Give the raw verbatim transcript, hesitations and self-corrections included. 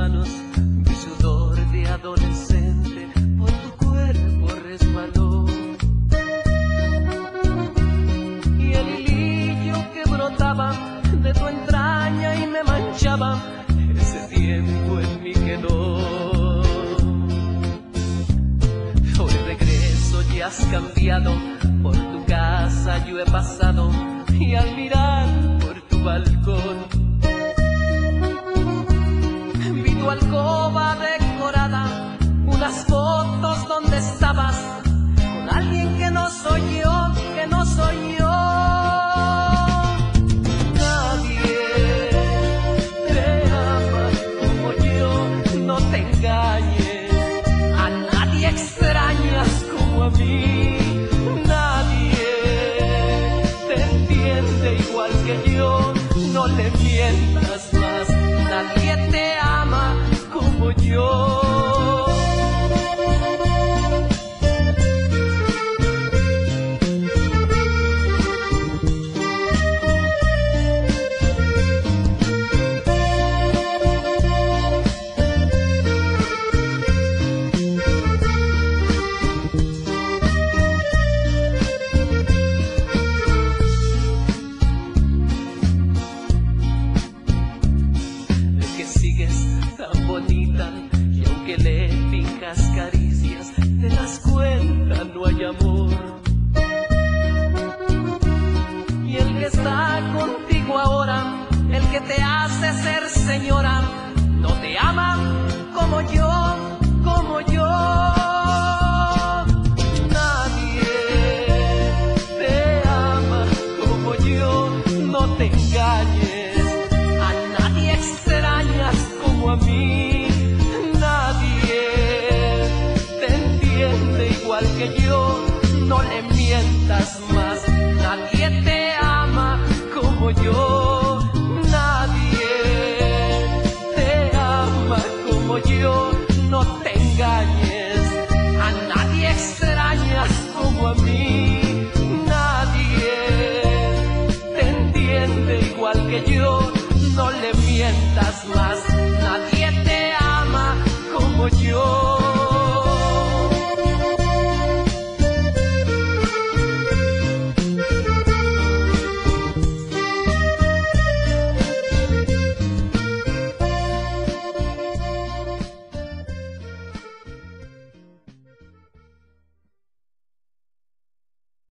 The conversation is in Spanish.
manos, mi sudor de adolescente por tu cuerpo resbaló. Y el hilillo que brotaba de tu entraña y me manchaba, ese tiempo en mí quedó. Hoy regreso y has cambiado, por tu casa yo he pasado, y al mirar por tu balcón vi tu alcoba decorada, unas fotos donde estabas con alguien que no soy yo, que no soy yo. Nadie te ama como yo, no te engañes, a nadie extrañas como a mí. Igual que yo, no le mientas más, nadie te ama como yo. Tan bonita, y aunque le finjas caricias, te das cuenta no hay amor. Y el que está contigo ahora, el que te hace ser señora, no te ama como yo, como yo. Nadie te ama como yo, no te engañes, a nadie extrañas como a mí. Nadie te entiende igual que yo, no le mientas más, nadie te ama como yo. Nadie te ama como yo.